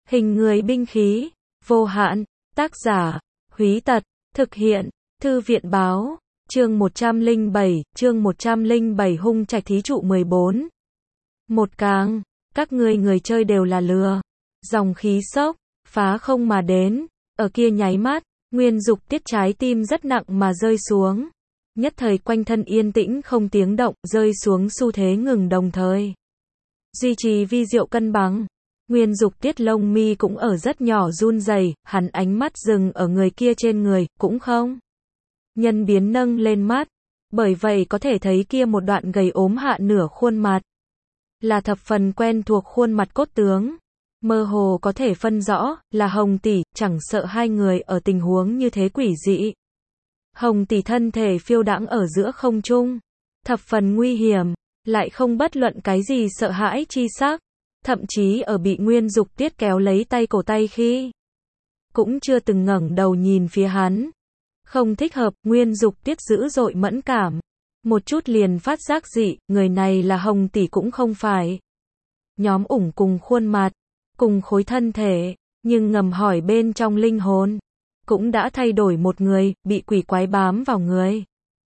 Hình người binh khí, vô hạn, tác giả, Húy Tật, thực hiện, Thư viện báo, chương 107 hung trạch thí trụ 14. Một càng, các ngươi người chơi đều là lừa. Dòng khí sốc, phá không mà đến, ở kia nháy mắt, Nguyên Dục Tiết trái tim rất nặng mà rơi xuống. Nhất thời quanh thân yên tĩnh không tiếng động, rơi xuống xu thế ngừng đồng thời. Duy trì vi diệu cân bằng. Nguyên Dục Tiết lông mi cũng ở rất nhỏ run rẩy, hắn ánh mắt dừng ở người kia trên người, cũng không. Nhân biến nâng lên mắt, bởi vậy có thể thấy kia một đoạn gầy ốm hạ nửa khuôn mặt. Là thập phần quen thuộc khuôn mặt cốt tướng. Mơ hồ có thể phân rõ, là Hồng tỷ, chẳng sợ hai người ở tình huống như thế quỷ dị. Hồng tỷ thân thể phiêu đãng ở giữa không trung, thập phần nguy hiểm, lại không bất luận cái gì sợ hãi chi sắc. Thậm chí ở bị Nguyên Dục Tiết kéo lấy tay cổ tay khi, cũng chưa từng ngẩng đầu nhìn phía hắn. Không thích hợp, Nguyên Dục Tiết dữ dội mẫn cảm. Một chút liền phát giác dị, người này là Hồng tỷ cũng không phải. Nhóm ủng cùng khuôn mặt, cùng khối thân thể, nhưng ngầm hỏi bên trong linh hồn, cũng đã thay đổi một người, bị quỷ quái bám vào người.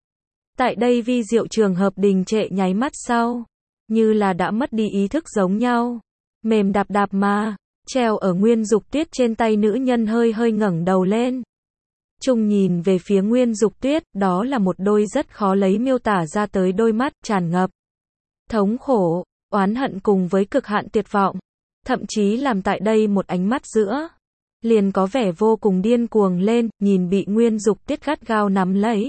Tại đây vi diệu trường hợp đình trệ nháy mắt sau, như là đã mất đi ý thức giống nhau. Mềm đạp đạp mà, treo ở Nguyên Dục Tiết trên tay nữ nhân hơi hơi ngẩng đầu lên. Trung nhìn về phía Nguyên Dục Tiết, đó là một đôi rất khó lấy miêu tả ra tới đôi mắt, tràn ngập thống khổ, oán hận cùng với cực hạn tuyệt vọng. Thậm chí làm tại đây một ánh mắt giữa, liền có vẻ vô cùng điên cuồng lên, nhìn bị Nguyên Dục Tiết gắt gao nắm lấy.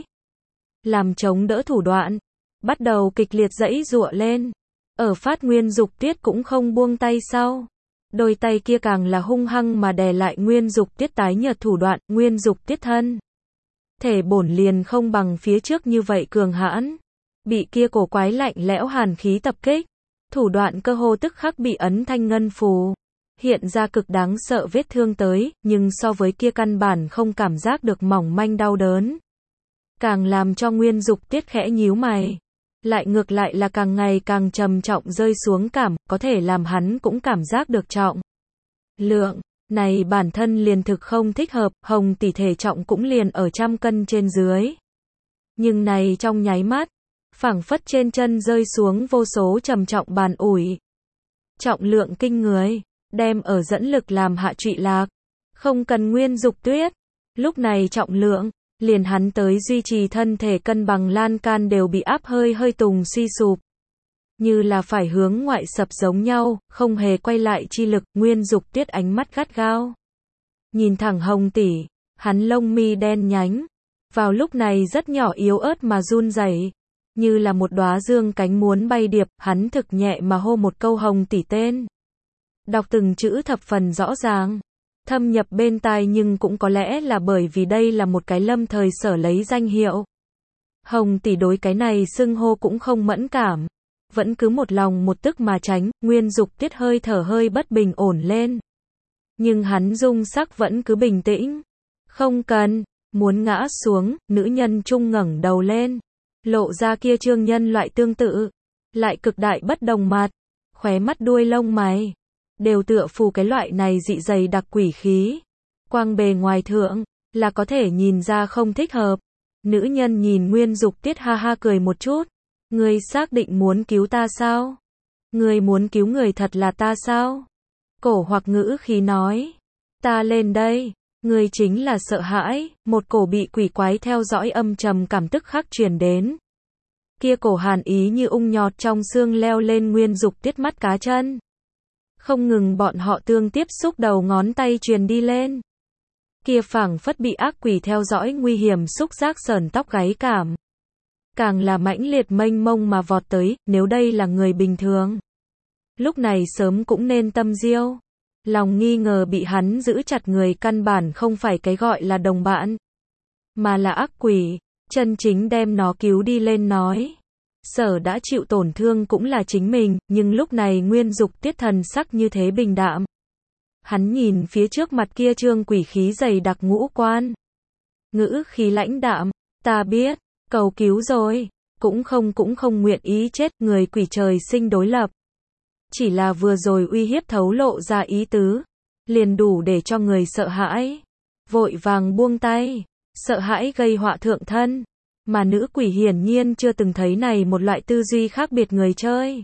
Làm chống đỡ thủ đoạn, bắt đầu kịch liệt giãy giụa lên. Ở phát Nguyên Dục Tiết cũng không buông tay sau. Đôi tay kia càng là hung hăng mà đè lại Nguyên Dục Tiết tái nhợt thủ đoạn, Nguyên Dục Tiết thân thể bổn liền không bằng phía trước như vậy cường hãn. Bị kia cổ quái lạnh lẽo hàn khí tập kích, thủ đoạn cơ hồ tức khắc bị ấn thanh ngân phù. Hiện ra cực đáng sợ vết thương tới, nhưng so với kia căn bản không cảm giác được mỏng manh đau đớn. Càng làm cho Nguyên Dục Tiết khẽ nhíu mày. Lại ngược lại là càng ngày càng trầm trọng rơi xuống cảm, có thể làm hắn cũng cảm giác được trọng lượng này bản thân liền thực không thích hợp. Hồng tỷ thể trọng cũng liền ở 100 cân trên dưới. Nhưng này trong nháy mắt, phảng phất trên chân rơi xuống vô số trầm trọng bàn ủi. Trọng lượng kinh người, đem ở dẫn lực làm hạ trụy lạc. Không cần Nguyên Dục Tiết, lúc này trọng lượng, liền hắn tới duy trì thân thể cân bằng lan can đều bị áp hơi hơi tùng suy sụp. Như là phải hướng ngoại sập giống nhau, không hề quay lại chi lực. Nguyên Dục Tiết ánh mắt gắt gao nhìn thẳng Hồng tỷ, hắn lông mi đen nhánh, vào lúc này rất nhỏ yếu ớt mà run rẩy, như là một đóa dương cánh muốn bay điệp. Hắn thực nhẹ mà hô một câu Hồng tỷ tên, đọc từng chữ thập phần rõ ràng, thâm nhập bên tai, nhưng cũng có lẽ là bởi vì đây là một cái lâm thời sở lấy danh hiệu. Hồng tỷ đối cái này xưng hô cũng không mẫn cảm, vẫn cứ một lòng một tức mà tránh. Nguyên Dục Tiết hơi thở hơi bất bình ổn lên, nhưng hắn dung sắc vẫn cứ bình tĩnh. Không cần, muốn ngã xuống, nữ nhân trung ngẩng đầu lên, lộ ra kia trương nhân loại tương tự, lại cực đại bất đồng mặt, khóe mắt đuôi lông mày, đều tựa phù cái loại này dị dày đặc quỷ khí. Quang bề ngoài thượng, là có thể nhìn ra không thích hợp. Nữ nhân nhìn Nguyên Dục Tiết ha ha cười một chút. Ngươi xác định muốn cứu ta sao? Ngươi muốn cứu người thật là ta sao? Cổ hoặc ngữ khí nói. Ta lên đây. Ngươi chính là sợ hãi. Một cổ bị quỷ quái theo dõi âm trầm cảm tức khắc truyền đến. Kia cổ hàn ý như ung nhọt trong xương leo lên Nguyên Dục Tiết mắt cá chân. Không ngừng bọn họ tương tiếp xúc đầu ngón tay truyền đi lên. Kia phảng phất bị ác quỷ theo dõi nguy hiểm xúc giác sởn tóc gáy cảm. Càng là mãnh liệt mênh mông mà vọt tới. Nếu đây là người bình thường, lúc này sớm cũng nên tâm diêu. Lòng nghi ngờ bị hắn giữ chặt người căn bản không phải cái gọi là đồng bạn, mà là ác quỷ, chân chính đem nó cứu đi lên nói. Sở đã chịu tổn thương cũng là chính mình, nhưng lúc này Nguyên Dục Tiết thần sắc như thế bình đạm. Hắn nhìn phía trước mặt kia trương quỷ khí dày đặc ngũ quan. Ngữ khí lãnh đạm, ta biết, cầu cứu rồi, cũng không nguyện ý chết, người quỷ trời sinh đối lập. Chỉ là vừa rồi uy hiếp thấu lộ ra ý tứ. liền đủ để cho người sợ hãi. Vội vàng buông tay, sợ hãi gây họa thượng thân. Mà nữ quỷ hiển nhiên chưa từng thấy này một loại tư duy khác biệt người chơi.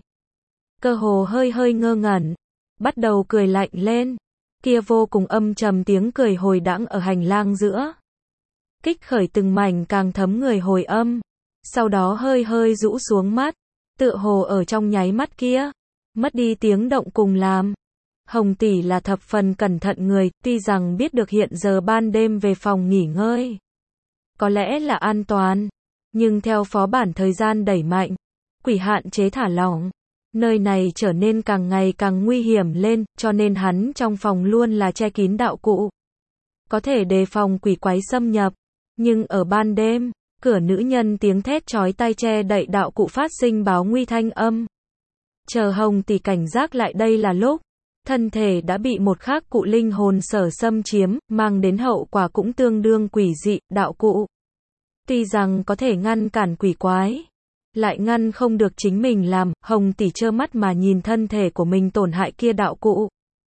Cơ hồ hơi hơi ngơ ngẩn, bắt đầu cười lạnh lên. Kia vô cùng âm trầm tiếng cười hồi đãng ở hành lang giữa. Kích khởi từng mảnh càng thấm người hồi âm. Sau đó hơi hơi rũ xuống mắt, tựa hồ ở trong nháy mắt kia, mất đi tiếng động cùng làm. Hồng tỷ là thập phần cẩn thận người, tuy rằng biết được hiện giờ ban đêm về phòng nghỉ ngơi có lẽ là an toàn, nhưng theo phó bản thời gian đẩy mạnh, quỷ hạn chế thả lỏng, nơi này trở nên càng ngày càng nguy hiểm lên, cho nên hắn trong phòng luôn là che kín đạo cụ, có thể đề phòng quỷ quái xâm nhập. Nhưng ở ban đêm, cửa nữ nhân tiếng thét chói tai che đậy đạo cụ phát sinh báo nguy thanh âm. Chờ Hồng tỷ cảnh giác lại đây là lúc thân thể đã bị một khác cụ linh hồn sở xâm chiếm, mang đến hậu quả cũng tương đương quỷ dị. Đạo cụ tuy rằng có thể ngăn cản quỷ quái, lại ngăn không được chính mình làm. Hồng tỷ trơ mắt mà nhìn thân thể của mình tổn hại kia đạo cụ,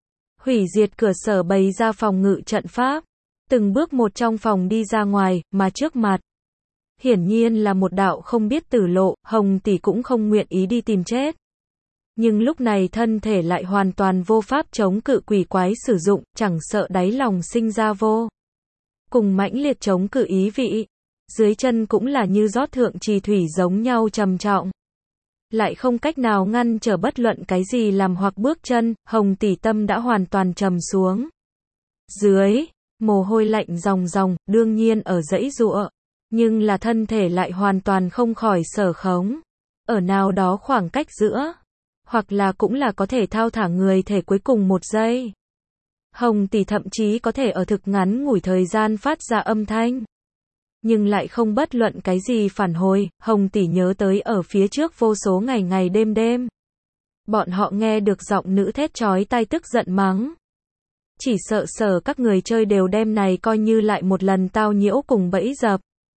hủy diệt cửa sở bày ra phòng ngự trận pháp, từng bước một trong phòng đi ra ngoài, mà trước mặt hiển nhiên là một đạo không biết tử lộ. Hồng tỷ cũng không nguyện ý đi tìm chết, nhưng lúc này thân thể lại hoàn toàn vô pháp chống cự quỷ quái sử dụng, chẳng sợ đáy lòng sinh ra vô cùng mãnh liệt chống cự ý vị. Dưới chân cũng là như rót thượng trì thủy giống nhau trầm trọng, lại không cách nào ngăn trở bất luận cái gì làm hoặc bước chân. Hồng tỷ tâm đã hoàn toàn trầm xuống dưới, mồ hôi lạnh ròng ròng, đương nhiên ở giãy giụa, nhưng là thân thể lại hoàn toàn không khỏi sở khống. Ở nào đó khoảng cách giữa, hoặc là cũng là có thể thao thả người thể cuối cùng một giây. Hồng tỷ thậm chí có thể ở thực ngắn ngủi thời gian phát ra âm thanh, nhưng lại không bất luận cái gì phản hồi. Hồng tỷ nhớ tới ở phía trước vô số ngày ngày đêm đêm, bọn họ nghe được giọng nữ thét chói tai tức giận mắng. Chỉ sợ sở các người chơi đều đem này coi như lại một lần tao nhiễu cùng bẫy dập.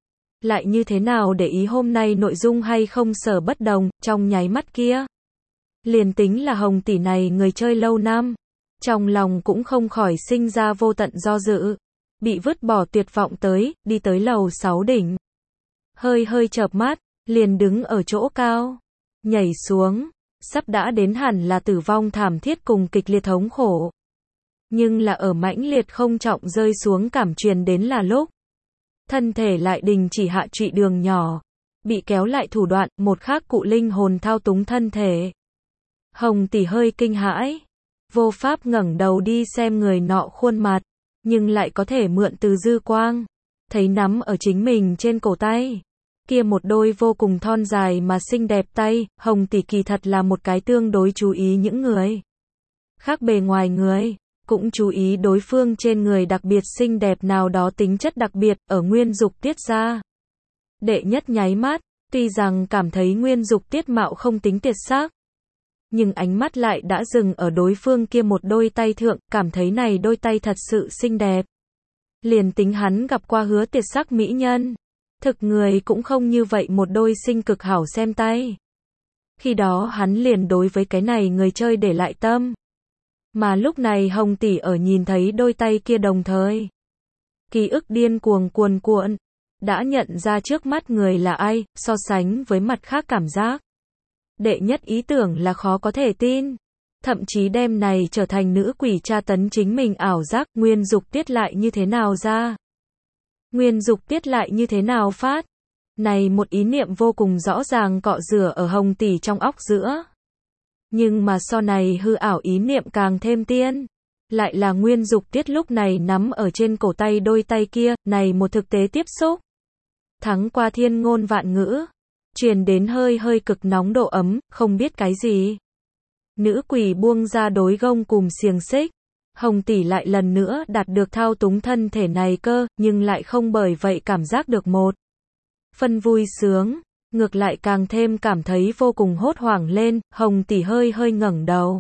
Lại như thế nào để ý hôm nay nội dung hay không sở bất đồng, trong nháy mắt kia. Liền tính là Hồng tỷ này người chơi lâu năm, trong lòng cũng không khỏi sinh ra vô tận do dự. Bị vứt bỏ tuyệt vọng đi tới lầu 6 đỉnh. Hơi hơi chợp mắt, liền đứng ở chỗ cao. Nhảy xuống, sắp đã đến hẳn là tử vong thảm thiết cùng kịch liệt thống khổ. Nhưng là ở mãnh liệt không trọng rơi xuống cảm truyền đến là lúc. Thân thể lại đình chỉ hạ trụy đường nhỏ. Bị kéo lại thủ đoạn, một khác cụ linh hồn thao túng thân thể. Hồng tỷ hơi kinh hãi. Vô pháp ngẩng đầu đi xem người nọ khuôn mặt, nhưng lại có thể mượn từ dư quang, thấy nắm ở chính mình trên cổ tay. Kia một đôi vô cùng thon dài mà xinh đẹp tay. Hồng tỷ kỳ thật là một cái tương đối chú ý những người khác bề ngoài người, cũng chú ý đối phương trên người đặc biệt xinh đẹp nào đó tính chất đặc biệt. Ở nguyên dục tiết ra đệ nhất nháy mắt, tuy rằng cảm thấy nguyên dục tiết mạo không tính tuyệt sắc, nhưng ánh mắt lại đã dừng ở đối phương kia một đôi tay thượng, cảm thấy này đôi tay thật sự xinh đẹp. Liền tính hắn gặp qua hứa tuyệt sắc mỹ nhân, thực người cũng không như vậy một đôi xinh cực hảo xem tay. Khi đó hắn liền đối với cái này người chơi để lại tâm. Mà lúc này Hồng tỷ ở nhìn thấy đôi tay kia đồng thời, ký ức điên cuồng cuồn cuộn, đã nhận ra trước mắt người là ai. So sánh với mặt khác cảm giác, đệ nhất ý tưởng là khó có thể tin, thậm chí đem này trở thành nữ quỷ tra tấn chính mình ảo giác. Nguyên dục tiết lại như thế nào ra? Nguyên dục tiết lại như thế nào phát? Này một ý niệm vô cùng rõ ràng cọ rửa ở Hồng tỷ trong óc giữa. Nhưng mà so này hư ảo ý niệm càng thêm tiên, lại là nguyên dục tiết lúc này nắm ở trên cổ tay đôi tay kia. Này một thực tế tiếp xúc, thắng qua thiên ngôn vạn ngữ, truyền đến hơi hơi cực nóng độ ấm, không biết cái gì. Nữ quỷ buông ra đối gông cùm xiềng xích. Hồng tỷ lại lần nữa đạt được thao túng thân thể này cơ, nhưng lại không bởi vậy cảm giác được một phần vui sướng, ngược lại càng thêm cảm thấy vô cùng hốt hoảng lên. Hồng tỷ hơi hơi ngẩng đầu,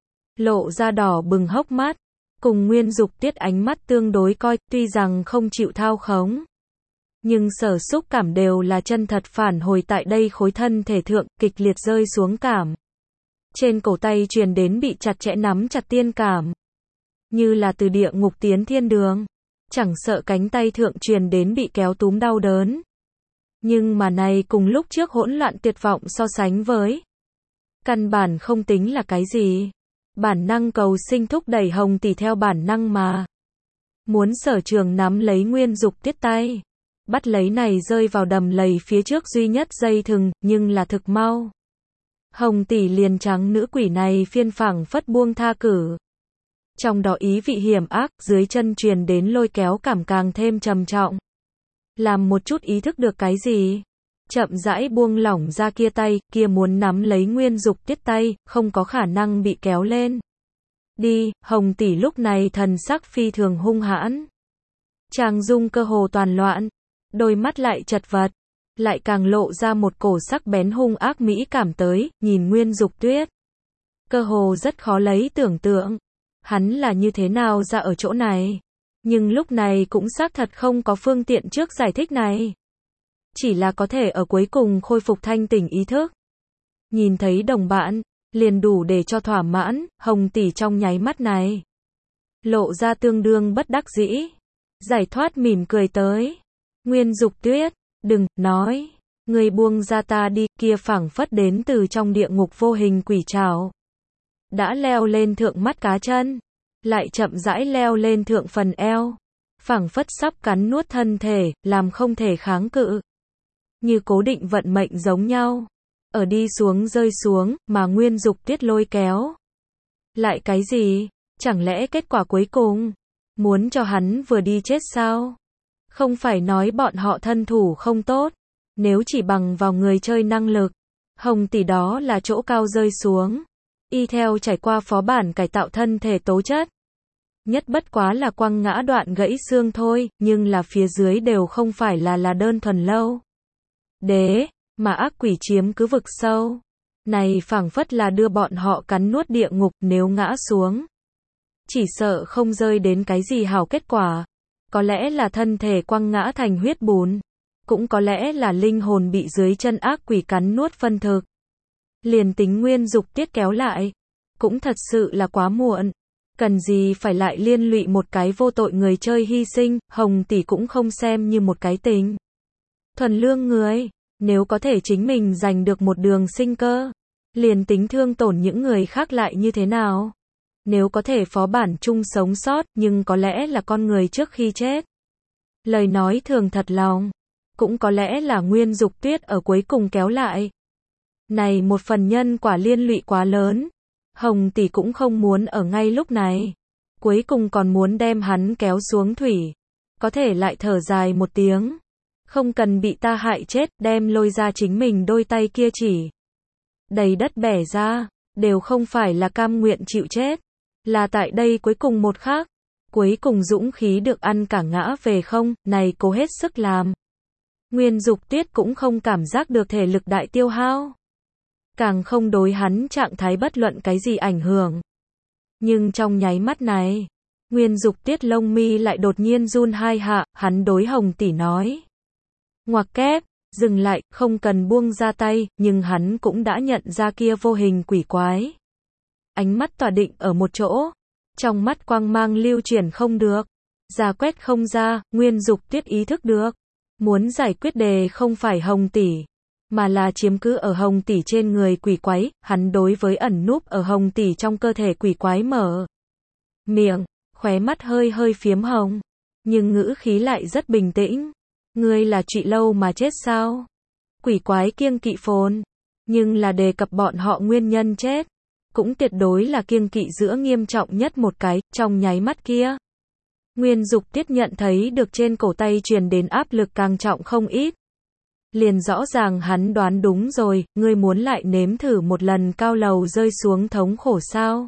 lộ ra đỏ bừng hốc mắt, cùng nguyên dục tiết ánh mắt tương đối coi, tuy rằng không chịu thao khống, nhưng sở xúc cảm đều là chân thật phản hồi tại đây khối thân thể thượng, kịch liệt rơi xuống cảm. Trên cổ tay truyền đến bị chặt chẽ nắm chặt tiên cảm. như là từ địa ngục tiến thiên đường. Chẳng sợ cánh tay thượng truyền đến bị kéo túm đau đớn. Nhưng mà này cùng lúc trước hỗn loạn tuyệt vọng so sánh với. Căn bản không tính là cái gì. Bản năng cầu sinh thúc đẩy Hồng Tỷ theo bản năng mà. Muốn Sở Trường nắm lấy Nguyên Dục Tiết tay. Bắt lấy này rơi vào đầm lầy phía trước duy nhất dây thừng, nhưng là thực mau. Hồng Tỷ liền trắng nữ quỷ này phiên phẳng phất buông tha cử. Trong đó ý vị hiểm ác, dưới chân truyền đến lôi kéo cảm càng thêm trầm trọng. Làm một chút ý thức được cái gì? Chậm rãi buông lỏng ra kia tay, kia muốn nắm lấy Nguyên Dục Tiết tay, không có khả năng bị kéo lên. Đi, Hồng Tỷ lúc này thần sắc phi thường hung hãn. Trang dung cơ hồ toàn loạn, đôi mắt lại chật vật, lại càng lộ ra một cổ sắc bén hung ác mỹ cảm tới, nhìn Nguyên Dục Tuyết. Cơ hồ rất khó lấy tưởng tượng, hắn là như thế nào ra ở chỗ này. Nhưng lúc này cũng xác thật không có phương tiện trước giải thích này. Chỉ là có thể ở cuối cùng khôi phục thanh tỉnh ý thức. Nhìn thấy đồng bạn, liền đủ để cho thỏa mãn, Hồng Tỷ trong nháy mắt này. Lộ ra tương đương bất đắc dĩ. Giải thoát mỉm cười tới. Nguyên Dục Tuyết, đừng, nói. Người buông ra ta đi, kia phảng phất đến từ trong địa ngục vô hình quỷ trảo. Đã leo lên thượng mắt cá chân. Lại chậm rãi leo lên thượng phần eo. Phảng phất sắp cắn nuốt thân thể, làm không thể kháng cự. Như cố định vận mệnh giống nhau. Ở đi xuống rơi xuống, mà Nguyên Dục Tuyết lôi kéo. Lại cái gì? Chẳng lẽ kết quả cuối cùng? Muốn cho hắn vừa đi chết sao? Không phải nói bọn họ thân thủ không tốt. Nếu chỉ bằng vào người chơi năng lực. Hồng Tỷ đó là chỗ cao rơi xuống. Y theo trải qua phó bản cải tạo thân thể tố chất. Nhất bất quá là quăng ngã đoạn gãy xương thôi, nhưng là phía dưới đều không phải là đơn thuần lâu. Đế, mà ác quỷ chiếm cứ vực sâu. Này phảng phất là đưa bọn họ cắn nuốt địa ngục nếu ngã xuống. Chỉ sợ không rơi đến cái gì hảo kết quả. Có lẽ là thân thể quăng ngã thành huyết bùn. Cũng có lẽ là linh hồn bị dưới chân ác quỷ cắn nuốt phân thực. Liền tính Nguyên Dục Tiết kéo lại. Cũng thật sự là quá muộn. Cần gì phải lại liên lụy một cái vô tội người chơi hy sinh, Hồng Tỷ cũng không xem như một cái tình. Thuần lương người, nếu có thể chính mình giành được một đường sinh cơ, liền tính thương tổn những người khác lại như thế nào. Nếu có thể phó bản chung sống sót, nhưng có lẽ là con người trước khi chết. Lời nói thường thật lòng, cũng có lẽ là Nguyên Dục Tuyết ở cuối cùng kéo lại. Này một phần nhân quả liên lụy quá lớn. Hồng Tỷ cũng không muốn ở ngay lúc này. Cuối cùng còn muốn đem hắn kéo xuống thủy. Có thể lại thở dài một tiếng. Không cần bị ta hại chết, đem lôi ra chính mình đôi tay kia chỉ. Đầy đất bẻ ra, đều không phải là cam nguyện chịu chết. Là tại đây cuối cùng một khắc. Cuối cùng dũng khí được ăn cả ngã về không, này cố hết sức làm. Nguyên Dục Tuyết cũng không cảm giác được thể lực đại tiêu hao. Càng không đối hắn trạng thái bất luận cái gì ảnh hưởng. Nhưng trong nháy mắt này, Nguyên Dục Tuyết lông mi lại đột nhiên run hai hạ, hắn đối Hồng Tỷ nói. Ngoặc kép, dừng lại, không cần buông ra tay, nhưng hắn cũng đã nhận ra kia vô hình quỷ quái. Ánh mắt tỏa định ở một chỗ, trong mắt quang mang lưu chuyển không được. Ra quét không ra, Nguyên Dục Tuyết ý thức được. Muốn giải quyết đề không phải Hồng Tỷ. Mà là chiếm cứ ở Hồng Tỷ trên người quỷ quái, hắn đối với ẩn núp ở Hồng Tỷ trong cơ thể quỷ quái mở miệng, khóe mắt hơi hơi phiếm hồng, nhưng ngữ khí lại rất bình tĩnh. Ngươi là Trụy Lâu mà chết sao? Quỷ quái kiêng kỵ phồn, nhưng là đề cập bọn họ nguyên nhân chết, cũng tuyệt đối là kiêng kỵ giữa nghiêm trọng nhất một cái, trong nháy mắt kia. Nguyên Dục Tiết nhận thấy được trên cổ tay truyền đến áp lực càng trọng không ít. Liền rõ ràng hắn đoán đúng rồi, ngươi muốn lại nếm thử một lần cao lầu rơi xuống thống khổ sao?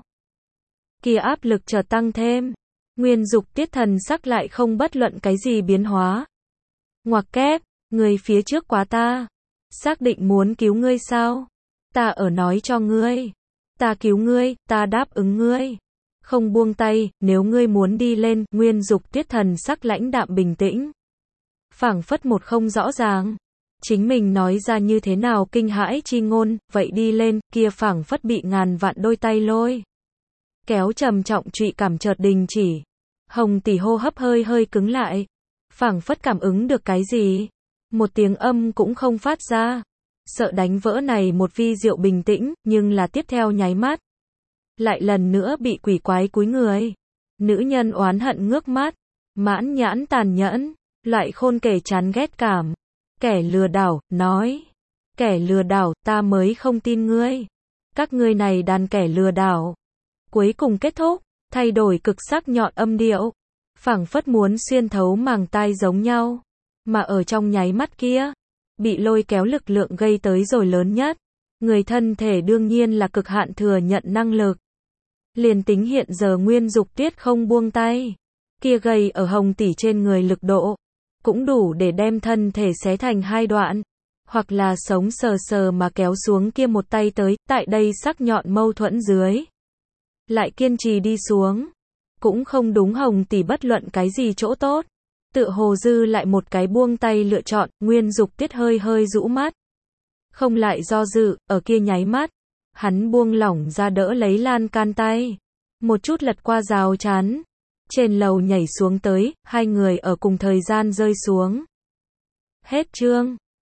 Kia áp lực chợt tăng thêm. Nguyên Dục Tiết thần sắc lại không bất luận cái gì biến hóa. Ngoặc kép, ngươi phía trước quá ta. Xác định muốn cứu ngươi sao? Ta ở nói cho ngươi. Ta cứu ngươi, ta đáp ứng ngươi. Không buông tay, nếu ngươi muốn đi lên, Nguyên Dục Tiết thần sắc lãnh đạm bình tĩnh. Phảng phất một không rõ ràng. Chính mình nói ra như thế nào kinh hãi chi ngôn, vậy đi lên, kia phảng phất bị ngàn vạn đôi tay lôi. kéo trầm trọng trụy cảm chợt đình chỉ. Hồng Tỷ hô hấp hơi hơi cứng lại, phảng phất cảm ứng được cái gì, một tiếng âm cũng không phát ra. Sợ đánh vỡ này một vi diệu bình tĩnh, nhưng là tiếp theo nháy mắt, lại lần nữa bị quỷ quái cúi người. Nữ nhân oán hận ngước mắt, mãn nhãn tàn nhẫn, loại khôn kể chán ghét cảm. Kẻ lừa đảo, nói. Kẻ lừa đảo, ta mới không tin ngươi. Các ngươi này đàn kẻ lừa đảo. Cuối cùng kết thúc, thay đổi cực sắc nhọn âm điệu, phảng phất muốn xuyên thấu màng tai giống nhau. Mà ở trong nháy mắt kia, bị lôi kéo lực lượng gây tới rồi lớn nhất. Người thân thể đương nhiên là cực hạn thừa nhận năng lực. Liền tính hiện giờ Nguyên Dục Tuyết không buông tay, kia gây ở Hồng Tỷ trên người lực độ, cũng đủ để đem thân thể xé thành hai đoạn, hoặc là sống sờ sờ mà kéo xuống kia một tay tới, tại đây sắc nhọn mâu thuẫn dưới. Lại kiên trì đi xuống, cũng không đúng Hồng Tỷ bất luận cái gì chỗ tốt. Tựa hồ dư lại một cái buông tay lựa chọn, Nguyên Dục Tuyết hơi hơi rũ mắt. Không lại do dự, ở kia nháy mắt, hắn buông lỏng ra đỡ lấy lan can tay. Một chút lật qua rào chắn. Trên lầu nhảy xuống tới, hai người ở cùng thời gian rơi xuống. Hết chương.